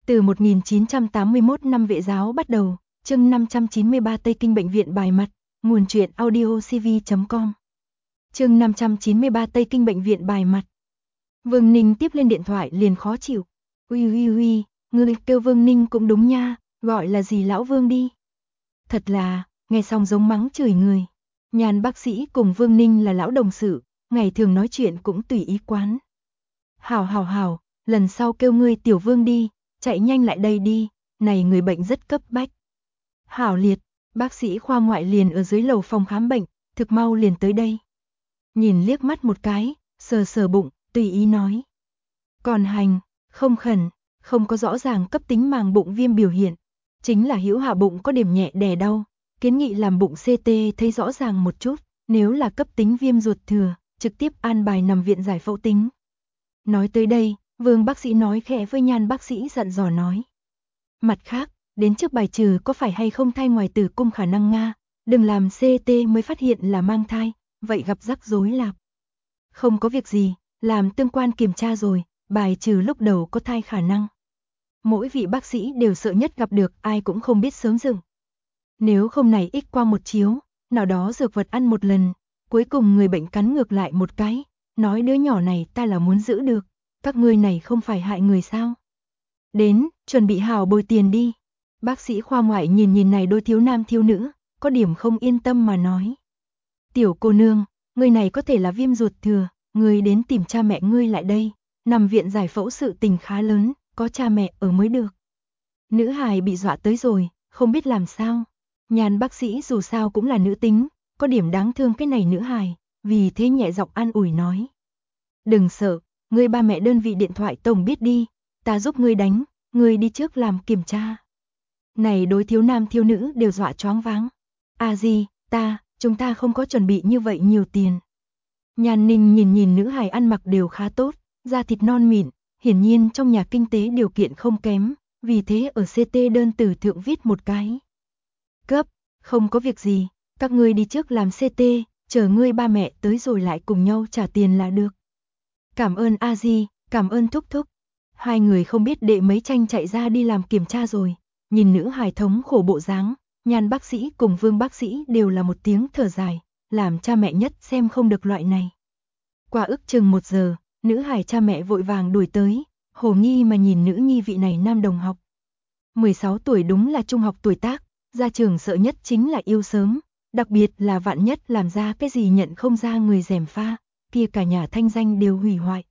Từ 1981 năm Vệ giáo bắt đầu, chương 593 Tây Kinh Bệnh viện bài mặt, nguồn truyện audiocv.com. Chương 593 Tây Kinh Bệnh viện bài mặt. Vương Ninh tiếp lên điện thoại liền khó chịu. Uy, ngươi kêu Vương Ninh cũng đúng nha, gọi là gì lão Vương đi. Thật là, nghe xong giống mắng chửi người. Nhàn bác sĩ cùng Vương Ninh là lão đồng sự, ngày thường nói chuyện cũng tùy ý quán. Hảo, lần sau kêu ngươi tiểu Vương đi, chạy nhanh lại đây đi, này người bệnh rất cấp bách. Hảo liệt, bác sĩ khoa ngoại liền ở dưới lầu phòng khám bệnh, thực mau liền tới đây. Nhìn liếc mắt một cái, sờ bụng, tùy ý nói. Còn hành, không khẩn, không có rõ ràng cấp tính màng bụng viêm biểu hiện, chính là hữu hạ bụng có điểm nhẹ đè đau, kiến nghị làm bụng CT thấy rõ ràng một chút, nếu là cấp tính viêm ruột thừa, trực tiếp an bài nằm viện giải phẫu tính. Nói tới đây, Vương bác sĩ nói khẽ với Nhan bác sĩ dặn dò nói. Mặt khác, đến trước bài trừ có phải hay không thai ngoài tử cung khả năng Nga, đừng làm CT mới phát hiện là mang thai, vậy gặp rắc rối lạp. Không có việc gì, làm tương quan kiểm tra rồi, bài trừ lúc đầu có thai khả năng. Mỗi vị bác sĩ đều sợ nhất gặp được ai cũng không biết sớm dừng. Nếu không này X qua một chiếu, nào đó dược vật ăn một lần, cuối cùng người bệnh cắn ngược lại một cái, nói đứa nhỏ này ta là muốn giữ được, các ngươi này không phải hại người sao. Đến, chuẩn bị hảo bồi tiền đi. Bác sĩ khoa ngoại nhìn này đôi thiếu nam thiếu nữ, có điểm không yên tâm mà nói. Tiểu cô nương, người này có thể là viêm ruột thừa, người đến tìm cha mẹ ngươi lại đây, nằm viện giải phẫu sự tình khá lớn, có cha mẹ ở mới được. Nữ hài bị dọa tới rồi, không biết làm sao. Nhàn bác sĩ dù sao cũng là nữ tính, có điểm đáng thương cái này nữ hài, vì thế nhẹ giọng an ủi nói. Đừng sợ, ngươi ba mẹ đơn vị điện thoại tổng biết đi, ta giúp ngươi đánh, ngươi đi trước làm kiểm tra. Này đối thiếu nam thiếu nữ đều dọa choáng váng. À gì, chúng ta không có chuẩn bị như vậy nhiều tiền. Nhàn Ninh nhìn nữ hài ăn mặc đều khá tốt, da thịt non mịn, hiển nhiên trong nhà kinh tế điều kiện không kém, vì thế ở CT đơn từ thượng viết một cái. Cấp, không có việc gì, các ngươi đi trước làm CT, chờ ngươi ba mẹ tới rồi lại cùng nhau trả tiền là được. Cảm ơn A Di, cảm ơn thúc thúc. Hai người không biết đệ mấy tranh chạy ra đi làm kiểm tra rồi, nhìn nữ hài thống khổ bộ dáng, Nhan bác sĩ cùng Vương bác sĩ đều là một tiếng thở dài, làm cha mẹ nhất xem không được loại này. Qua ước chừng 1 giờ, nữ hài cha mẹ vội vàng đuổi tới, hồ nghi mà nhìn nữ nhi vị này nam đồng học. 16 tuổi đúng là trung học tuổi tác, gia trưởng sợ nhất chính là yêu sớm, đặc biệt là vạn nhất làm ra cái gì nhận không ra người gièm pha, kia cả nhà thanh danh đều hủy hoại.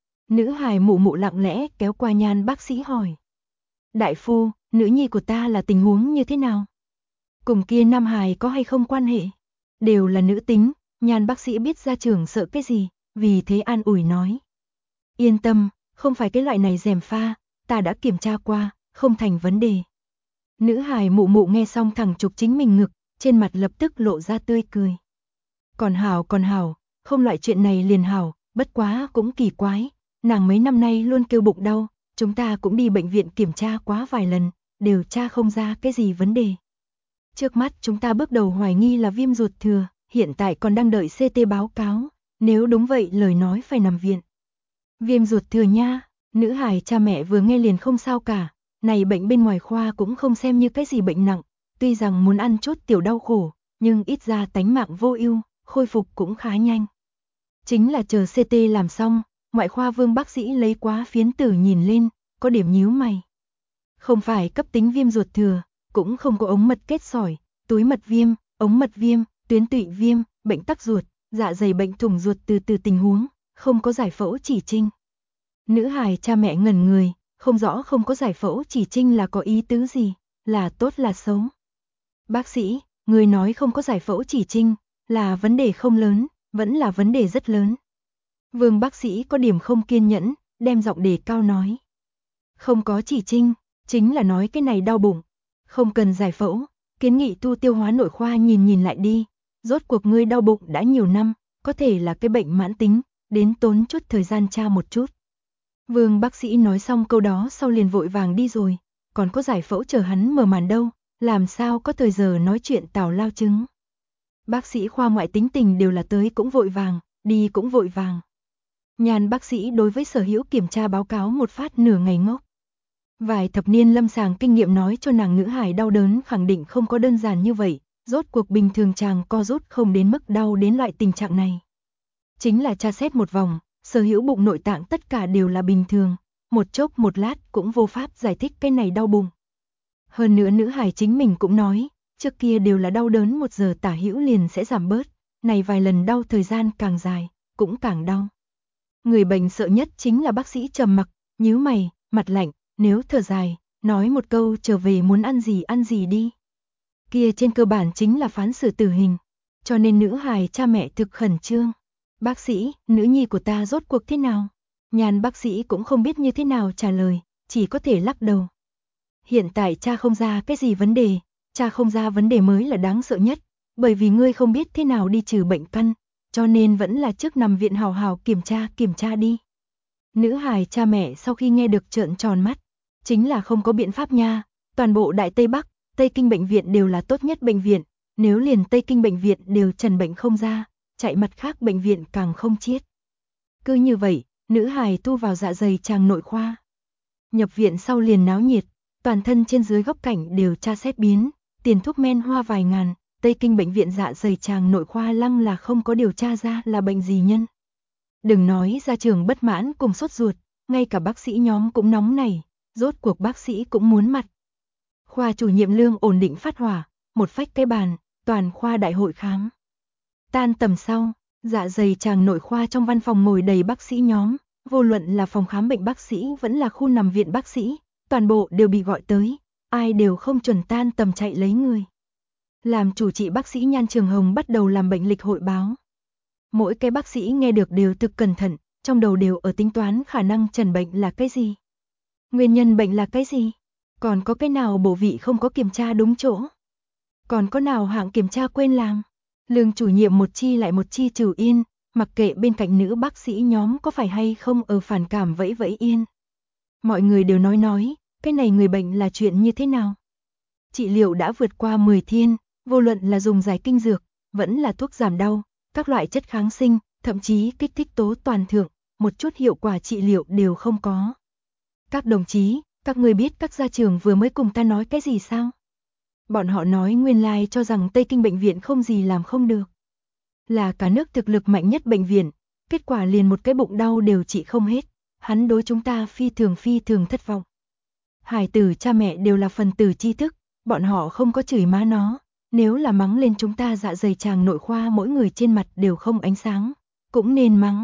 Nữ hài mụ lặng lẽ kéo qua Nhan bác sĩ hỏi. Đại phu, nữ nhi của ta là tình huống như thế nào? Cùng kia nam hài có hay không quan hệ? Đều là nữ tính, Nhan bác sĩ biết gia trưởng sợ cái gì, vì thế an ủi nói. Yên tâm, không phải cái loại này gièm pha, ta đã kiểm tra qua, không thành vấn đề. Nữ hài mụ nghe xong thẳng chụp chính mình ngực, trên mặt lập tức lộ ra tươi cười. Còn hảo, không loại chuyện này liền hảo, bất quá cũng kỳ quái, nàng mấy năm nay luôn kêu bụng đau, chúng ta cũng đi bệnh viện kiểm tra quá vài lần, đều tra không ra cái gì vấn đề. Trước mắt chúng ta bước đầu hoài nghi là viêm ruột thừa, hiện tại còn đang đợi CT báo cáo, nếu đúng vậy lời nói phải nằm viện. Viêm ruột thừa nha, nữ hài cha mẹ vừa nghe liền không sao cả, này bệnh bên ngoài khoa cũng không xem như cái gì bệnh nặng, tuy rằng muốn ăn chút tiểu đau khổ, nhưng ít ra tánh mạng vô ưu, khôi phục cũng khá nhanh. Chính là chờ CT làm xong, ngoại khoa Vương bác sĩ lấy quá phiến tử nhìn lên, có điểm nhíu mày. Không phải cấp tính viêm ruột thừa, cũng không có ống mật kết sỏi, túi mật viêm, ống mật viêm, tuyến tụy viêm, bệnh tắc ruột, dạ dày bệnh thủng ruột từ tình huống, không có giải phẫu chỉ trinh. Nữ hài cha mẹ ngẩn người, không rõ không có giải phẫu chỉ trinh là có ý tứ gì, là tốt là xấu. Bác sĩ, người nói không có giải phẫu chỉ trinh, là vấn đề không lớn, vẫn là vấn đề rất lớn. Vương bác sĩ có điểm không kiên nhẫn, đem giọng đề cao nói. Không có chỉ trinh, chính là nói cái này đau bụng, không cần giải phẫu, kiến nghị tu tiêu hóa nội khoa nhìn lại đi, rốt cuộc ngươi đau bụng đã nhiều năm, có thể là cái bệnh mãn tính, đến tốn chút thời gian tra một chút. Vương bác sĩ nói xong câu đó sau liền vội vàng đi rồi, còn có giải phẫu chờ hắn mở màn đâu, làm sao có thời giờ nói chuyện tào lao chứng. Bác sĩ khoa ngoại tính tình đều là tới cũng vội vàng, đi cũng vội vàng. Nhàn bác sĩ đối với sở hữu kiểm tra báo cáo một phát nửa ngày ngốc. Vài thập niên lâm sàng kinh nghiệm nói cho nàng nữ hài đau đớn khẳng định không có đơn giản như vậy, rốt cuộc bình thường chàng co rút không đến mức đau đến loại tình trạng này. Chính là tra xét một vòng, sở hữu bụng nội tạng tất cả đều là bình thường, một chốc một lát cũng vô pháp giải thích cái này đau bụng. Hơn nữa nữ hài chính mình cũng nói, trước kia đều là đau đớn 1 giờ tả hữu liền sẽ giảm bớt, này vài lần đau thời gian càng dài, cũng càng đau. Người bệnh sợ nhất chính là bác sĩ trầm mặc, nhíu mày, mặt lạnh, nếu thở dài, nói một câu trở về muốn ăn gì đi. Kia trên cơ bản chính là phán xử tử hình, cho nên nữ hài cha mẹ thực khẩn trương. Bác sĩ, nữ nhi của ta rốt cuộc thế nào? Nhàn bác sĩ cũng không biết như thế nào trả lời, chỉ có thể lắc đầu. Hiện tại cha không ra cái gì vấn đề, cha không ra vấn đề mới là đáng sợ nhất, bởi vì ngươi không biết thế nào đi trừ bệnh căn, cho nên vẫn là trước nằm viện hào hào kiểm tra đi. Nữ hài cha mẹ sau khi nghe được trợn tròn mắt, chính là không có biện pháp nha, toàn bộ Đại Tây Bắc, Tây Kinh bệnh viện đều là tốt nhất bệnh viện, nếu liền Tây Kinh bệnh viện đều trần bệnh không ra, chạy mặt khác bệnh viện càng không chiết. Cứ như vậy, nữ hài thu vào dạ dày tràng nội khoa. Nhập viện sau liền náo nhiệt, toàn thân trên dưới góc cạnh đều tra xét biến, tiền thuốc men hoa vài ngàn, Tây Kinh bệnh viện dạ dày tràng nội khoa lăng là không có điều tra ra là bệnh gì nhân. Đừng nói ra trường bất mãn cùng sốt ruột, ngay cả bác sĩ nhóm cũng nóng này, rốt cuộc bác sĩ cũng muốn mặt. Khoa chủ nhiệm Lương ổn định phát hỏa, một phách cái bàn, toàn khoa đại hội khám. Tan tầm sau, dạ dày tràng nội khoa trong văn phòng ngồi đầy bác sĩ nhóm, vô luận là phòng khám bệnh bác sĩ vẫn là khu nằm viện bác sĩ, toàn bộ đều bị gọi tới, ai đều không chuẩn tan tầm chạy lấy người. Làm chủ trị bác sĩ Nhan Trường Hồng bắt đầu làm bệnh lịch hội báo. Mỗi cái bác sĩ nghe được đều thực cẩn thận, trong đầu đều ở tính toán khả năng trần bệnh là cái gì. Nguyên nhân bệnh là cái gì? Còn có cái nào bộ vị không có kiểm tra đúng chỗ? Còn có nào hạng kiểm tra quên làm? Lương chủ nhiệm một chi lại một chi trừ yên, mặc kệ bên cạnh nữ bác sĩ nhóm có phải hay không ở phản cảm vẫy vẫy yên. Mọi người đều nói, cái này người bệnh là chuyện như thế nào? Trị liệu đã vượt qua 10 thiên, vô luận là dùng giải kinh dược, vẫn là thuốc giảm đau, các loại chất kháng sinh, thậm chí kích thích tố toàn thượng, một chút hiệu quả trị liệu đều không có. Các đồng chí, các người biết các gia trưởng vừa mới cùng ta nói cái gì sao? Bọn họ nói nguyên lai cho rằng Tây Kinh bệnh viện không gì làm không được. Là cả nước thực lực mạnh nhất bệnh viện, kết quả liền một cái bụng đau đều trị không hết, hắn đối chúng ta phi thường thất vọng. Hải tử cha mẹ đều là phần tử tri thức, bọn họ không có chửi má nó, nếu là mắng lên chúng ta dạ dày tràng nội khoa mỗi người trên mặt đều không ánh sáng, cũng nên mắng.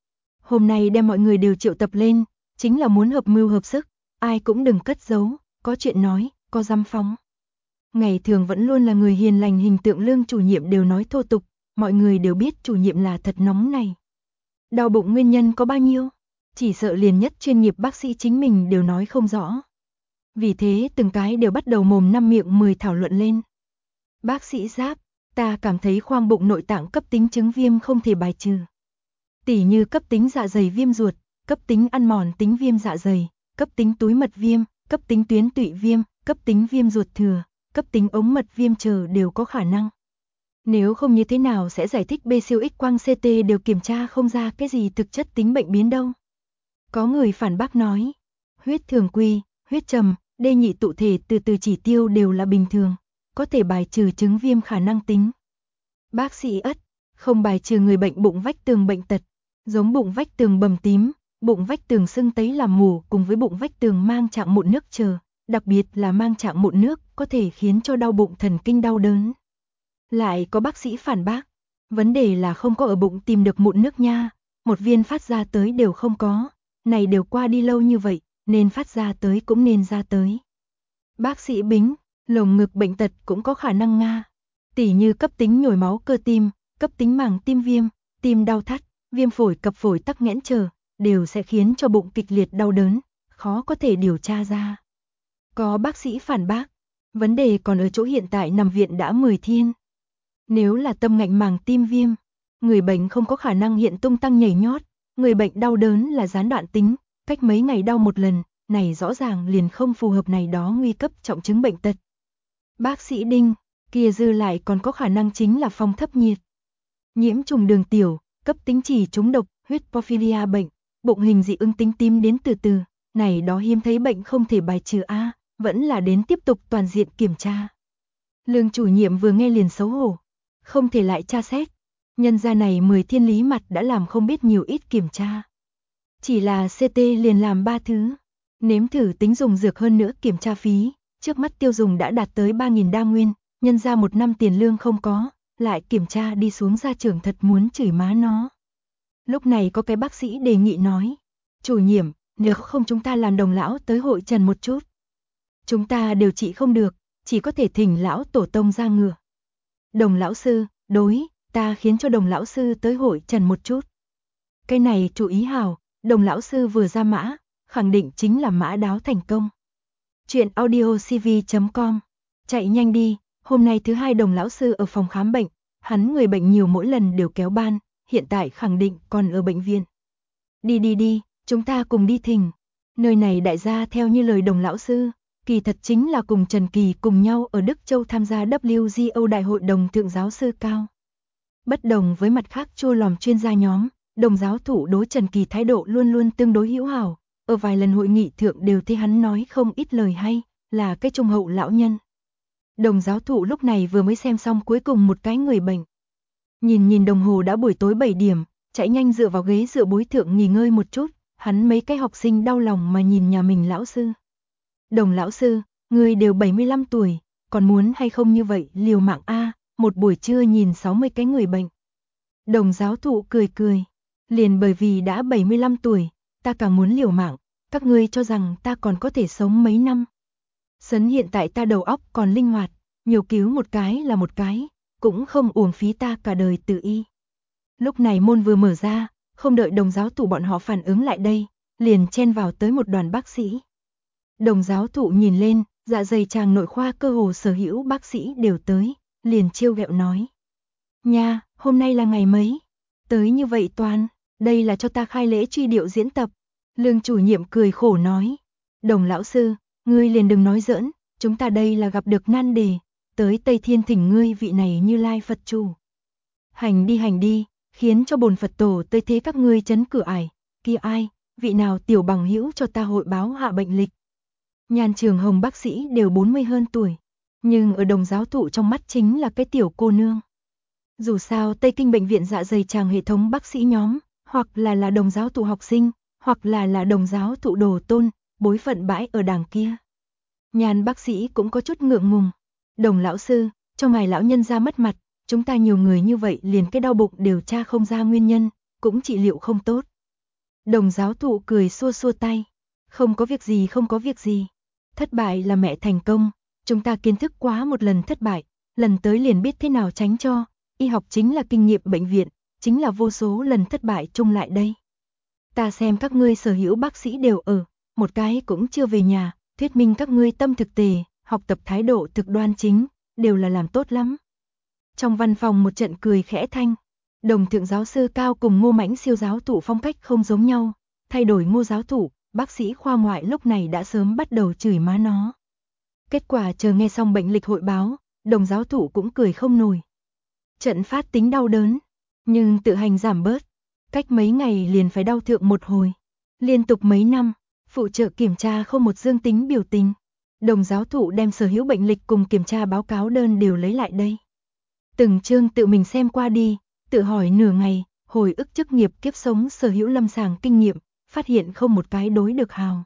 Hôm nay đem mọi người đều triệu tập lên, chính là muốn hợp mưu hợp sức, ai cũng đừng cất giấu, có chuyện nói, có dám phóng. Ngày thường vẫn luôn là người hiền lành hình tượng Lương chủ nhiệm đều nói thô tục, mọi người đều biết chủ nhiệm là thật nóng này. Đau bụng nguyên nhân có bao nhiêu? Chỉ sợ liền nhất chuyên nghiệp bác sĩ chính mình đều nói không rõ. Vì thế từng cái đều bắt đầu mồm năm miệng 10 thảo luận lên. Bác sĩ Giáp, ta cảm thấy khoang bụng nội tạng cấp tính chứng viêm không thể bài trừ. Tỉ như cấp tính dạ dày viêm ruột, cấp tính ăn mòn tính viêm dạ dày, cấp tính túi mật viêm, cấp tính tuyến tụy viêm, cấp tính viêm ruột thừa, cấp tính ống mật viêm chờ đều có khả năng. Nếu không như thế nào sẽ giải thích B siêu X quang CT đều kiểm tra không ra cái gì thực chất tính bệnh biến đâu. Có người phản bác nói, huyết thường quy, huyết trầm, D nhị tụ thể từ chỉ tiêu đều là bình thường, có thể bài trừ chứng viêm khả năng tính. Bác sĩ Ất, không bài trừ người bệnh bụng vách tường bệnh tật, giống bụng vách tường bầm tím, bụng vách tường sưng tấy làm mù cùng với bụng vách tường mang trạng mụn nước chờ, đặc biệt là mang trạng mụn nước có thể khiến cho đau bụng thần kinh đau đớn. Lại có bác sĩ phản bác, vấn đề là không có ở bụng tìm được mụn nước nha, một viên phát ra tới đều không có, này đều qua đi lâu như vậy, nên phát ra tới cũng nên ra tới. Bác sĩ Bính, lồng ngực bệnh tật cũng có khả năng nga, tỉ như cấp tính nhồi máu cơ tim, cấp tính màng tim viêm, tim đau thắt, viêm phổi cặp phổi tắc nghẽn chờ, đều sẽ khiến cho bụng kịch liệt đau đớn, khó có thể điều tra ra. Có bác sĩ phản bác, vấn đề còn ở chỗ hiện tại nằm viện đã 10 thiên. Nếu là tâm ngạnh màng tim viêm, người bệnh không có khả năng hiện tung tăng nhảy nhót, người bệnh đau đớn là gián đoạn tính, cách mấy ngày đau một lần, này rõ ràng liền không phù hợp này đó nguy cấp trọng chứng bệnh tật. Bác sĩ Đinh, kia dư lại còn có khả năng chính là phong thấp nhiệt. Nhiễm trùng đường tiểu, cấp tính chỉ trúng độc, huyết porphyria bệnh, bụng hình dị ứng tính tim đến từ từ, Này đó hiếm thấy bệnh không thể bài trừ a, vẫn là đến tiếp tục toàn diện kiểm tra. Lương chủ nhiệm vừa nghe liền xấu hổ, không thể lại tra xét. Nhân gia này 10 thiên lý mặt đã làm không biết nhiều ít kiểm tra. Chỉ là CT liền làm 3 thứ. Nếm thử tính dùng dược hơn nữa kiểm tra phí, trước mắt tiêu dùng đã đạt tới 3.000 đa nguyên, nhân ra 1 năm tiền lương không có, lại kiểm tra đi xuống gia trưởng thật muốn chửi má nó. Lúc này có cái bác sĩ đề nghị nói, chủ nhiệm, nếu không chúng ta làm đồng lão tới hội trần một chút. Chúng ta điều trị không được, chỉ có thể thỉnh lão tổ tông ra ngựa. Đồng lão sư, đối, ta khiến cho đồng lão sư tới hội trần một chút. Cái này chú ý hào, đồng lão sư vừa ra mã, khẳng định chính là mã đáo thành công. Chuyện audiocv.com. Chạy nhanh đi, hôm nay thứ hai đồng lão sư ở phòng khám bệnh, hắn người bệnh nhiều mỗi lần đều kéo ban, hiện tại khẳng định còn ở bệnh viện. Đi, chúng ta cùng đi thỉnh. Nơi này đại gia theo như lời đồng lão sư, kỳ thật chính là cùng Trần Kỳ cùng nhau ở Đức Châu tham gia WGO Đại hội đồng thượng giáo sư cao. Bất đồng với mặt khác chua lòm chuyên gia nhóm, đồng giáo thụ đối Trần Kỳ thái độ luôn luôn tương đối hữu hảo, ở vài lần hội nghị thượng đều thấy hắn nói không ít lời hay, là cái trung hậu lão nhân. Đồng giáo thụ lúc này vừa mới xem xong cuối cùng một cái người bệnh. Nhìn đồng hồ đã buổi tối 7 điểm, chạy nhanh dựa vào ghế dựa bối thượng nghỉ ngơi một chút, hắn mấy cái học sinh đau lòng mà nhìn nhà mình lão sư. Đồng lão sư, người đều 75 tuổi, còn muốn hay không như vậy liều mạng a, một buổi trưa nhìn 60 cái người bệnh. Đồng giáo thụ cười, liền bởi vì đã 75 tuổi, ta càng muốn liều mạng, các ngươi cho rằng ta còn có thể sống mấy năm. Sấn hiện tại ta đầu óc còn linh hoạt, nhiều cứu một cái là một cái, cũng không uổng phí ta cả đời tự y. Lúc này môn vừa mở ra, không đợi đồng giáo thụ bọn họ phản ứng lại đây, liền chen vào tới một đoàn bác sĩ. Đồng giáo thụ nhìn lên, dạ dày tràng nội khoa cơ hồ sở hữu bác sĩ đều tới, liền trêu ghẹo nói. Nha, hôm nay là ngày mấy? Tới như vậy toàn, đây là cho ta khai lễ truy điệu diễn tập. Lương chủ nhiệm cười khổ nói. Đồng lão sư, ngươi liền đừng nói giỡn, chúng ta đây là gặp được nan đề, tới Tây Thiên thỉnh ngươi vị này Như Lai Phật chủ. Hành đi, khiến cho bồn Phật tổ tới thế các ngươi chấn cửa ải, kia ai, vị nào tiểu bằng hữu cho ta hội báo hạ bệnh lịch. Nhan Trường Hồng bác sĩ đều 40 hơn tuổi, nhưng ở đồng giáo thụ trong mắt chính là cái tiểu cô nương. Dù sao Tây Kinh bệnh viện dạ dày tràng hệ thống bác sĩ nhóm, hoặc là đồng giáo thụ học sinh, hoặc là đồng giáo thụ đồ tôn, bối phận bãi ở đàng kia. Nhan bác sĩ cũng có chút ngượng ngùng. Đồng lão sư, cho ngài lão nhân ra mất mặt, chúng ta nhiều người như vậy liền cái đau bụng điều tra không ra nguyên nhân, cũng trị liệu không tốt. Đồng giáo thụ cười xua tay. Không có việc gì. Thất bại là mẹ thành công, chúng ta kiến thức quá một lần thất bại, lần tới liền biết thế nào tránh cho. Y học chính là kinh nghiệm bệnh viện, chính là vô số lần thất bại chung lại đây. Ta xem các ngươi sở hữu bác sĩ đều ở, một cái cũng chưa về nhà, thuyết minh các ngươi tâm thực tề, học tập thái độ thực đoan chính, đều là làm tốt lắm. Trong văn phòng một trận cười khẽ thanh, đồng thượng giáo sư cao cùng Ngô Mãnh siêu giáo thụ phong cách không giống nhau, thay đổi Ngô giáo thụ, bác sĩ khoa ngoại lúc này đã sớm bắt đầu chửi má nó. Kết quả chờ nghe xong bệnh lịch hội báo, đồng giáo thụ cũng cười không nổi. Trận phát tính đau đớn, nhưng tự hành giảm bớt, cách mấy ngày liền phải đau thượng một hồi. Liên tục mấy năm, phụ trợ kiểm tra không một dương tính biểu tình. Đồng giáo thụ đem sở hữu bệnh lịch cùng kiểm tra báo cáo đơn đều lấy lại đây. Từng chương tự mình xem qua đi, tự hỏi nửa ngày, hồi ức chức nghiệp kiếp sống sở hữu lâm sàng kinh nghiệm, phát hiện không một cái đối được hào.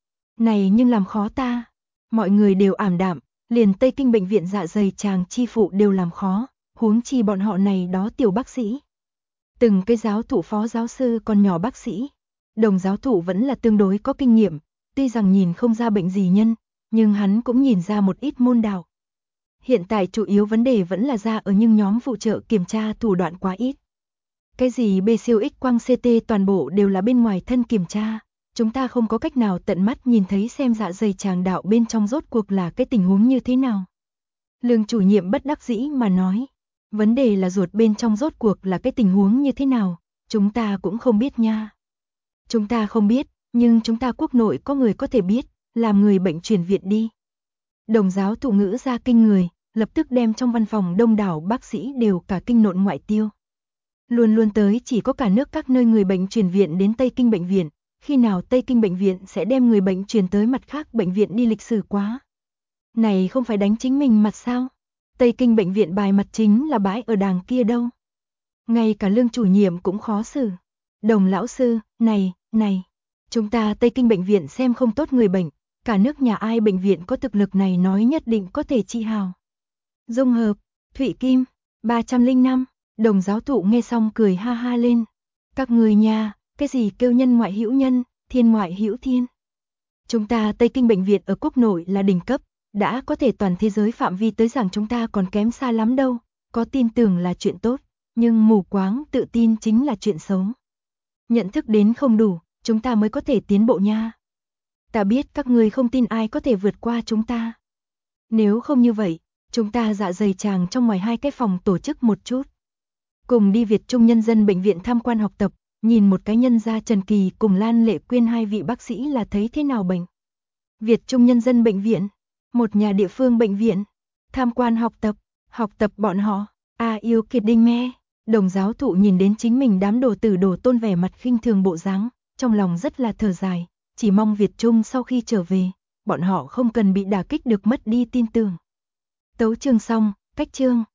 Này nhưng làm khó ta, mọi người đều ảm đạm, liền Tây Kinh bệnh viện dạ dày tràng chi phụ đều làm khó, huống chi bọn họ này đó tiểu bác sĩ. Từng cái giáo thụ phó giáo sư còn nhỏ bác sĩ, đồng giáo thụ vẫn là tương đối có kinh nghiệm, tuy rằng nhìn không ra bệnh gì nhân, nhưng hắn cũng nhìn ra một ít môn đạo. Hiện tại chủ yếu vấn đề vẫn là ra ở nhưng nhóm phụ trợ kiểm tra thủ đoạn quá ít. Cái gì B siêu X quang CT toàn bộ đều là bên ngoài thân kiểm tra, chúng ta không có cách nào tận mắt nhìn thấy xem dạ dày tràng đạo bên trong rốt cuộc là cái tình huống như thế nào. Lương chủ nhiệm bất đắc dĩ mà nói, vấn đề là ruột bên trong rốt cuộc là cái tình huống như thế nào, chúng ta cũng không biết nha. Chúng ta không biết, nhưng chúng ta quốc nội có người có thể biết, làm người bệnh chuyển viện đi. Đồng giáo thụ ngữ ra kinh người, lập tức đem trong văn phòng đông đảo bác sĩ đều cả kinh nộn ngoại tiêu. Luôn tới chỉ có cả nước các nơi người bệnh chuyển viện đến Tây Kinh bệnh viện, khi nào Tây Kinh bệnh viện sẽ đem người bệnh chuyển tới mặt khác bệnh viện đi, lịch sử quá. Này không phải đánh chính mình mặt sao? Tây Kinh bệnh viện bài mặt chính là bãi ở đàng kia đâu. Ngay cả Lương chủ nhiệm cũng khó xử. Đồng lão sư, này, chúng ta Tây Kinh bệnh viện xem không tốt người bệnh, cả nước nhà ai bệnh viện có thực lực này nói nhất định có thể trị hào. Dung hợp, Thụy Kim, 305, Đồng giáo thụ nghe xong cười ha ha lên. Các người nha, cái gì kêu nhân ngoại hữu nhân, thiên ngoại hữu thiên. Chúng ta Tây Kinh bệnh viện ở quốc nội là đỉnh cấp, đã có thể toàn thế giới phạm vi tới rằng chúng ta còn kém xa lắm đâu, có tin tưởng là chuyện tốt, nhưng mù quáng tự tin chính là chuyện xấu. Nhận thức đến không đủ, chúng ta mới có thể tiến bộ nha. Ta biết các người không tin ai có thể vượt qua chúng ta. Nếu không như vậy, chúng ta dạ dày chàng trong ngoài 2 cái phòng tổ chức một chút. Cùng đi Việt Trung Nhân dân bệnh viện tham quan học tập, nhìn một cái nhân gia Trần Kỳ cùng Lan Lệ Quyên 2 vị bác sĩ là thấy thế nào bệnh. Việt Trung Nhân dân bệnh viện, một nhà địa phương bệnh viện, tham quan học tập bọn họ, yêu kiệt đinh me. Đồng giáo thụ nhìn đến chính mình đám đồ tử đồ tôn vẻ mặt khinh thường bộ dáng, trong lòng rất là thở dài, chỉ mong Việt Trung sau khi trở về, bọn họ không cần bị đả kích được mất đi tin tưởng. Tấu chương xong, cách chương.